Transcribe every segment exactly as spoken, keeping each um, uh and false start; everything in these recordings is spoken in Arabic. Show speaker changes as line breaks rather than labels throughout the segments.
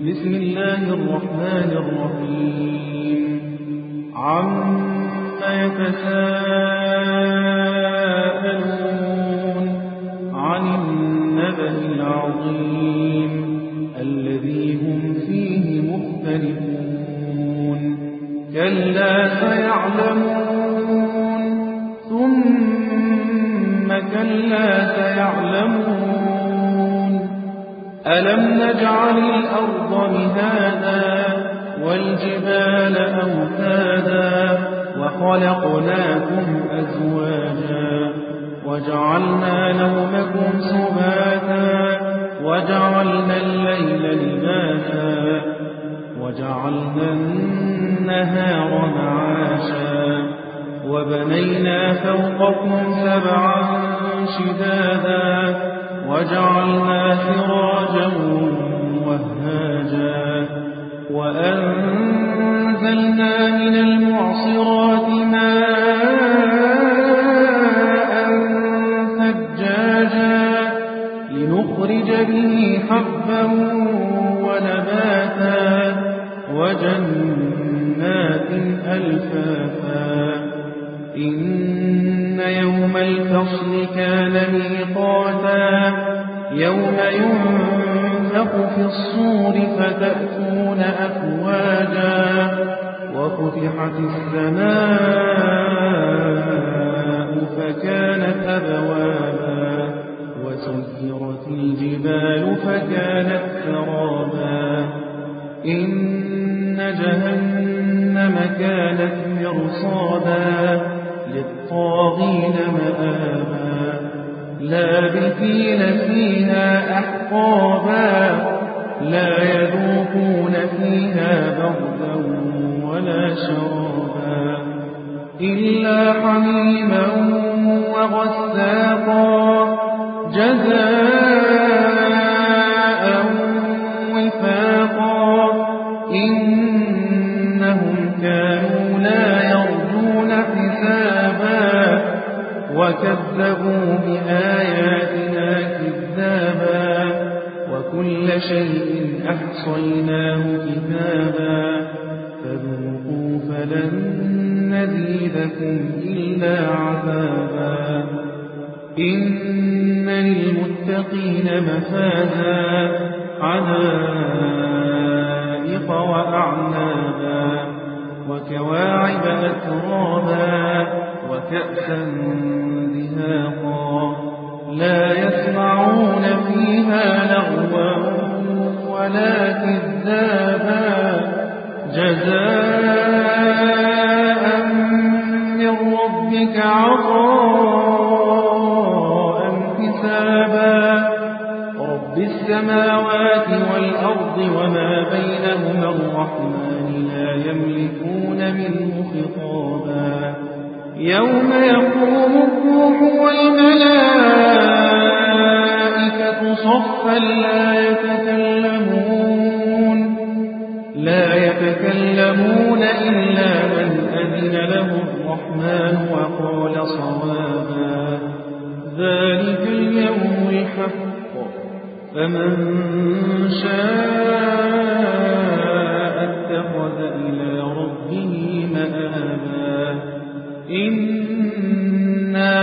بسم الله الرحمن الرحيم عما يتساءلون عن النبأ العظيم الذي هم فيه مختلفون كلا سيعلمون ثم كلا سيعلمون ألم نجعل الأرض مهادا والجبال أوتادا وخلقناكم أزواجا وجعلنا نومكم سباتا وجعلنا الليل لباسا وجعلنا النهار معاشا وبنينا فوقكم سبعا شدادا وجعلنا سراجا وهاجا وأنزلنا من المعصرات ماء ثجاجا لنخرج به حبا ونباتا وجنات ألفافا إن يوم الفصل كان ميقاتا يوم ينفخ في الصور فتأتون أفواجا وفتحت السماء فكانت أبوابا وسيرت الجبال فكانت سرابا إن جهنم كانت مرصادا للطاغين مآبا لابثين فيها أحقابا لا يذوقون فيها بردا ولا شرابا إلا حميما وغساقا جزاء وفاقا إنهم كانوا لا يرجون حسابا وكذبوا بآياتنا كذابا وكل شيء أحصيناه كتابا فذوقوا فلن نزيدكم إلا عذابا إن للمتقين مفازا حدائق وأعنابا وكواعب أترابا وكأسا دهاقا لا يسمعون فيها لغوا ولا كذابا جزاء من ربك عطاء حسابا رب السماوات والأرض وما بينهما الرحمن لا يملكون منه خطابا يوم يقوم الروح والملائكة صفا لا يتكلمون لا يتكلمون إلا من أذن له الرحمن وقال صوابا ذلك اليوم الحق فمن شاء اتخذ إلى ربه مآبا إنا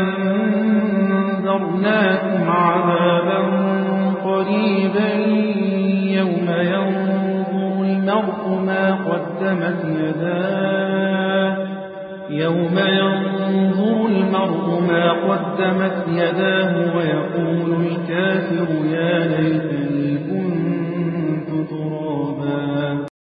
أنذرناكم عذابا قريبا يوم ينظر المرء ما قدمت يداه يوم ينظر المرء ما قدمت يداه ويقول الكافر يا